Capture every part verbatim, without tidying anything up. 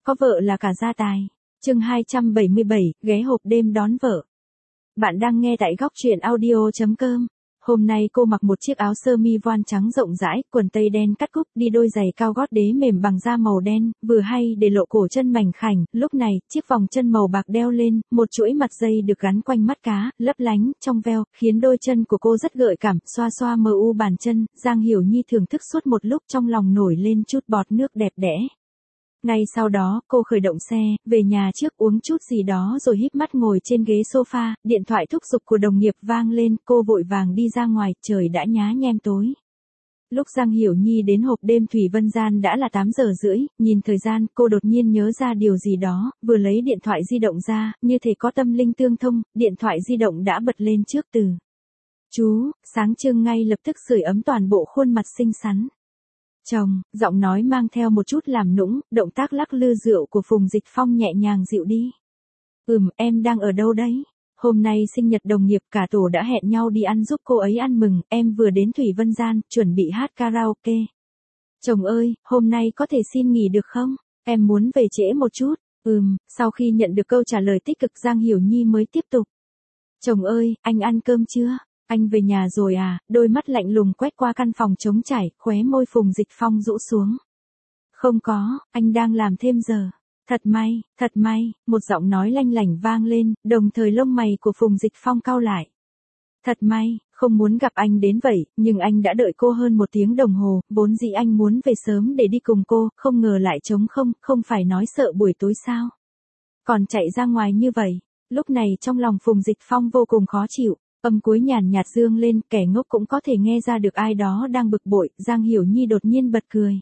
có vợ là cả gia tài. Chương hai trăm bảy mươi bảy, ghé hộp đêm đón vợ. Bạn đang nghe tại góc truyện audio chấm com. Hôm nay cô mặc một chiếc áo sơ mi voan trắng rộng rãi, quần tây đen cắt cúc, đi đôi giày cao gót đế mềm bằng da màu đen, vừa hay để lộ cổ chân mảnh khảnh. Lúc này, chiếc vòng chân màu bạc đeo lên, một chuỗi mặt dây được gắn quanh mắt cá, lấp lánh, trong veo, khiến đôi chân của cô rất gợi cảm. Xoa xoa mờ u bàn chân, Giang Hiểu Nhi thưởng thức suốt một lúc, trong lòng nổi lên chút bọt nước đẹp đẽ. Ngay sau đó, cô khởi động xe, về nhà trước uống chút gì đó rồi híp mắt ngồi trên ghế sofa, điện thoại thúc giục của đồng nghiệp vang lên, cô vội vàng đi ra ngoài, trời đã nhá nhem tối. Lúc Giang Hiểu Nhi đến hộp đêm Thủy Vân Gian đã là tám giờ rưỡi, nhìn thời gian, cô đột nhiên nhớ ra điều gì đó, vừa lấy điện thoại di động ra, như thể có tâm linh tương thông, điện thoại di động đã bật lên trước từ. Chú, sáng trưng ngay lập tức sưởi ấm toàn bộ khuôn mặt xinh xắn. Chồng, giọng nói mang theo một chút làm nũng, động tác lắc lư rượu của Phùng Dịch Phong nhẹ nhàng dịu đi. Ừm, em đang ở đâu đấy? Hôm nay sinh nhật đồng nghiệp cả tổ đã hẹn nhau đi ăn giúp cô ấy ăn mừng, em vừa đến Thủy Vân Gian, chuẩn bị hát karaoke. Chồng ơi, hôm nay có thể xin nghỉ được không? Em muốn về trễ một chút. Ừm, sau khi nhận được câu trả lời tích cực Giang Hiểu Nhi mới tiếp tục. Chồng ơi, anh ăn cơm chưa? Anh về nhà rồi à? Đôi mắt lạnh lùng quét qua căn phòng trống trải, khóe môi Phùng Dịch Phong rũ xuống. Không có, anh đang làm thêm giờ. Thật may, thật may, một giọng nói lanh lảnh vang lên, đồng thời lông mày của Phùng Dịch Phong cau lại. Thật may, không muốn gặp anh đến vậy, nhưng anh đã đợi cô hơn một tiếng đồng hồ, vốn dĩ anh muốn về sớm để đi cùng cô, không ngờ lại trống không, không phải nói sợ buổi tối sao. Còn chạy ra ngoài như vậy, lúc này trong lòng Phùng Dịch Phong vô cùng khó chịu. Âm cuối nhàn nhạt dương lên, kẻ ngốc cũng có thể nghe ra được ai đó đang bực bội, Giang Hiểu Nhi đột nhiên bật cười.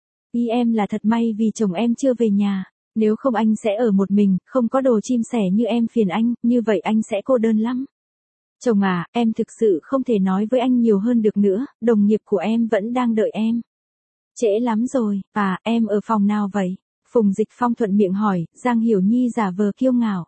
Ý em là thật may vì chồng em chưa về nhà, nếu không anh sẽ ở một mình, không có đồ chim sẻ như em phiền anh, như vậy anh sẽ cô đơn lắm. Chồng à, em thực sự không thể nói với anh nhiều hơn được nữa, đồng nghiệp của em vẫn đang đợi em. Trễ lắm rồi, à, em ở phòng nào vậy? Phùng Dịch Phong thuận miệng hỏi, Giang Hiểu Nhi giả vờ kiêu ngạo.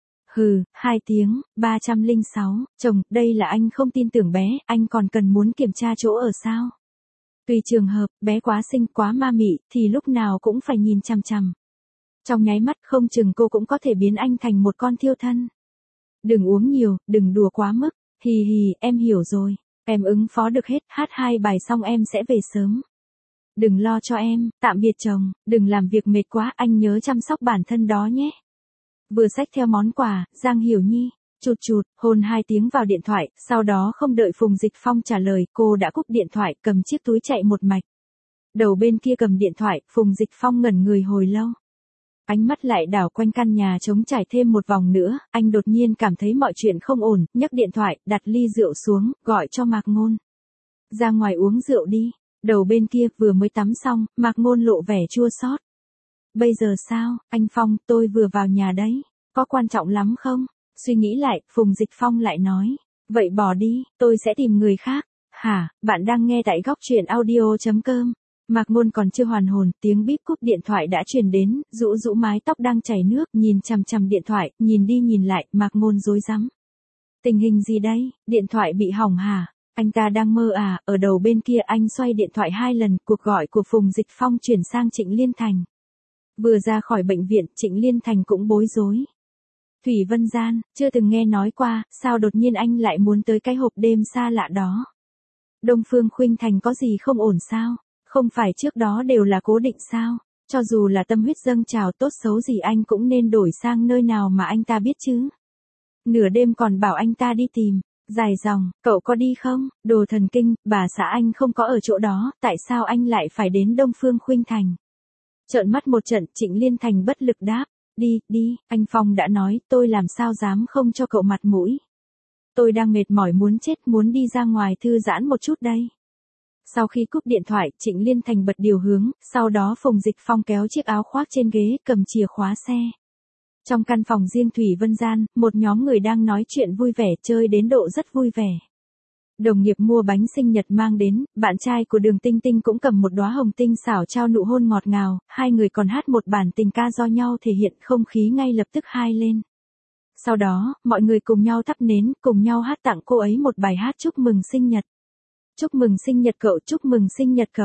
Hừ, hai tiếng, ba trăm lẻ sáu, chồng, đây là anh không tin tưởng bé, anh còn cần muốn kiểm tra chỗ ở sao? Tùy trường hợp, bé quá xinh quá ma mị, thì lúc nào cũng phải nhìn chằm chằm. Trong nháy mắt không chừng cô cũng có thể biến anh thành một con thiêu thân. Đừng uống nhiều, đừng đùa quá mức, hì hì, em hiểu rồi, em ứng phó được hết, hát hai bài xong em sẽ về sớm. Đừng lo cho em, tạm biệt chồng, đừng làm việc mệt quá, anh nhớ chăm sóc bản thân đó nhé. Vừa xách theo món quà, Giang Hiểu Nhi, chụt chụt, hôn hai tiếng vào điện thoại, sau đó không đợi Phùng Dịch Phong trả lời, cô đã cúp điện thoại, cầm chiếc túi chạy một mạch. Đầu bên kia cầm điện thoại, Phùng Dịch Phong ngẩn người hồi lâu. Ánh mắt lại đảo quanh căn nhà trống trải thêm một vòng nữa, anh đột nhiên cảm thấy mọi chuyện không ổn, nhấc điện thoại, đặt ly rượu xuống, gọi cho Mạc Ngôn. Ra ngoài uống rượu đi, đầu bên kia vừa mới tắm xong, Mạc Ngôn lộ vẻ chua xót. Bây giờ sao, anh Phong, tôi vừa vào nhà đấy, có quan trọng lắm không? Suy nghĩ lại, Phùng Dịch Phong lại nói, vậy bỏ đi, tôi sẽ tìm người khác. Hả, bạn đang nghe tại góc truyện audio chấm com. Mạc Ngôn còn chưa hoàn hồn, tiếng bíp cúp điện thoại đã truyền đến, rũ rũ mái tóc đang chảy nước, nhìn chằm chằm điện thoại, nhìn đi nhìn lại, Mạc Ngôn rối rắm. Tình hình gì đây, điện thoại bị hỏng hả? Anh ta đang mơ à? Ở đầu bên kia anh xoay điện thoại hai lần, cuộc gọi của Phùng Dịch Phong chuyển sang Trịnh Liên Thành. Vừa ra khỏi bệnh viện, Trịnh Liên Thành cũng bối rối. Thủy Vân Gian, chưa từng nghe nói qua, sao đột nhiên anh lại muốn tới cái hộp đêm xa lạ đó? Đông Phương Khuynh Thành có gì không ổn sao? Không phải trước đó đều là cố định sao? Cho dù là tâm huyết dâng trào tốt xấu gì anh cũng nên đổi sang nơi nào mà anh ta biết chứ. Nửa đêm còn bảo anh ta đi tìm. Dài dòng, cậu có đi không? Đồ thần kinh, bà xã anh không có ở chỗ đó, tại sao anh lại phải đến Đông Phương Khuynh Thành? Trợn mắt một trận, Trịnh Liên Thành bất lực đáp, đi, đi, anh Phong đã nói, tôi làm sao dám không cho cậu mặt mũi. Tôi đang mệt mỏi muốn chết, muốn đi ra ngoài thư giãn một chút đây. Sau khi cúp điện thoại, Trịnh Liên Thành bật điều hướng, sau đó Phùng Dịch Phong kéo chiếc áo khoác trên ghế, cầm chìa khóa xe. Trong căn phòng riêng Thủy Vân Gian, một nhóm người đang nói chuyện vui vẻ, chơi đến độ rất vui vẻ. Đồng nghiệp mua bánh sinh nhật mang đến, bạn trai của Đường Tinh Tinh cũng cầm một đóa hồng tinh xảo trao nụ hôn ngọt ngào, hai người còn hát một bản tình ca do nhau thể hiện, không khí ngay lập tức hai lên. Sau đó, mọi người cùng nhau thắp nến, cùng nhau hát tặng cô ấy một bài hát chúc mừng sinh nhật. Chúc mừng sinh nhật cậu, chúc mừng sinh nhật cậu.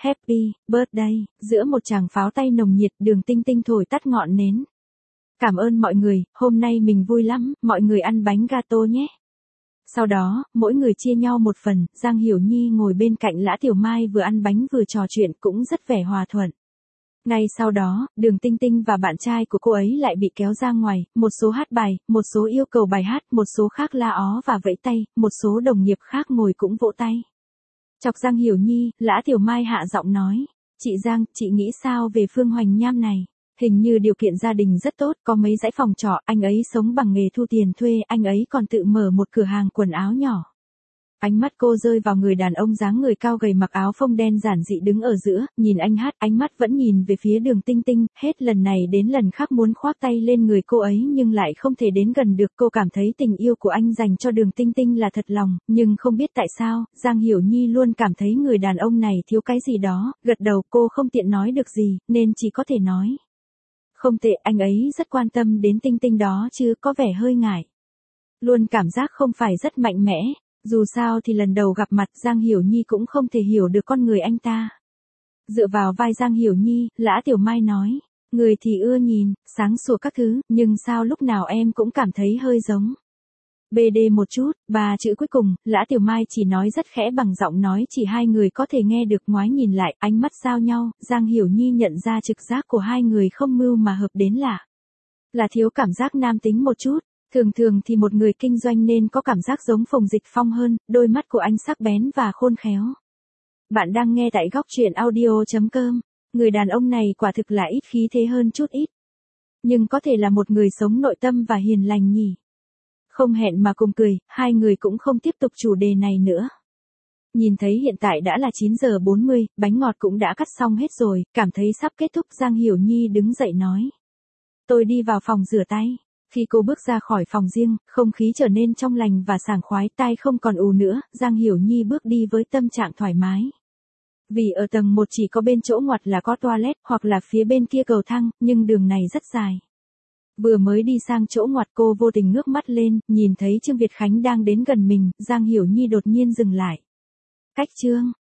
Happy birthday, giữa một tràng pháo tay nồng nhiệt Đường Tinh Tinh thổi tắt ngọn nến. Cảm ơn mọi người, hôm nay mình vui lắm, mọi người ăn bánh gato nhé. Sau đó, mỗi người chia nhau một phần, Giang Hiểu Nhi ngồi bên cạnh Lã Tiểu Mai vừa ăn bánh vừa trò chuyện cũng rất vẻ hòa thuận. Ngay sau đó, Đường Tinh Tinh và bạn trai của cô ấy lại bị kéo ra ngoài, một số hát bài, một số yêu cầu bài hát, một số khác la ó và vẫy tay, một số đồng nghiệp khác ngồi cũng vỗ tay. Chọc Giang Hiểu Nhi, Lã Tiểu Mai hạ giọng nói, chị Giang, chị nghĩ sao về Phương Hoành Nham này? Hình như điều kiện gia đình rất tốt, có mấy dãy phòng trọ, anh ấy sống bằng nghề thu tiền thuê, anh ấy còn tự mở một cửa hàng quần áo nhỏ. Ánh mắt cô rơi vào người đàn ông dáng người cao gầy mặc áo phông đen giản dị đứng ở giữa, nhìn anh hát, ánh mắt vẫn nhìn về phía Đường Tinh Tinh, hết lần này đến lần khác muốn khoác tay lên người cô ấy nhưng lại không thể đến gần được. Cô cảm thấy tình yêu của anh dành cho Đường Tinh Tinh là thật lòng, nhưng không biết tại sao, Giang Hiểu Nhi luôn cảm thấy người đàn ông này thiếu cái gì đó, gật đầu. Cô không tiện nói được gì, nên chỉ có thể nói. Không tệ, anh ấy rất quan tâm đến Tinh Tinh đó chứ, có vẻ hơi ngại. Luôn cảm giác không phải rất mạnh mẽ. Dù sao thì lần đầu gặp mặt Giang Hiểu Nhi cũng không thể hiểu được con người anh ta. Dựa vào vai Giang Hiểu Nhi, Lã Tiểu Mai nói, người thì ưa nhìn, sáng sủa các thứ, nhưng sao lúc nào em cũng cảm thấy hơi giống bê đê một chút. Ba chữ cuối cùng, Lã Tiểu Mai chỉ nói rất khẽ bằng giọng nói chỉ hai người có thể nghe được. Ngoái nhìn lại, ánh mắt giao nhau, Giang Hiểu Nhi nhận ra trực giác của hai người không mưu mà hợp đến lạ. Là thiếu cảm giác nam tính một chút. Thường thường thì một người kinh doanh nên có cảm giác giống Phùng Dịch Phong hơn, đôi mắt của anh sắc bén và khôn khéo. Bạn đang nghe tại góc truyện audio chấm com. Người đàn ông này quả thực là ít khí thế hơn chút ít. Nhưng có thể là một người sống nội tâm và hiền lành nhỉ. Không hẹn mà cùng cười, hai người cũng không tiếp tục chủ đề này nữa. Nhìn thấy hiện tại đã là chín giờ bốn mươi, bánh ngọt cũng đã cắt xong hết rồi, cảm thấy sắp kết thúc Giang Hiểu Nhi đứng dậy nói. Tôi đi vào phòng rửa tay. Khi cô bước ra khỏi phòng riêng, không khí trở nên trong lành và sảng khoái, tai không còn ù nữa, Giang Hiểu Nhi bước đi với tâm trạng thoải mái. Vì ở tầng một chỉ có bên chỗ ngoặt là có toilet, hoặc là phía bên kia cầu thang, nhưng đường này rất dài. Vừa mới đi sang chỗ ngoặt cô vô tình ngước mắt lên, nhìn thấy Trương Việt Khánh đang đến gần mình, Giang Hiểu Nhi đột nhiên dừng lại. Cách Trương,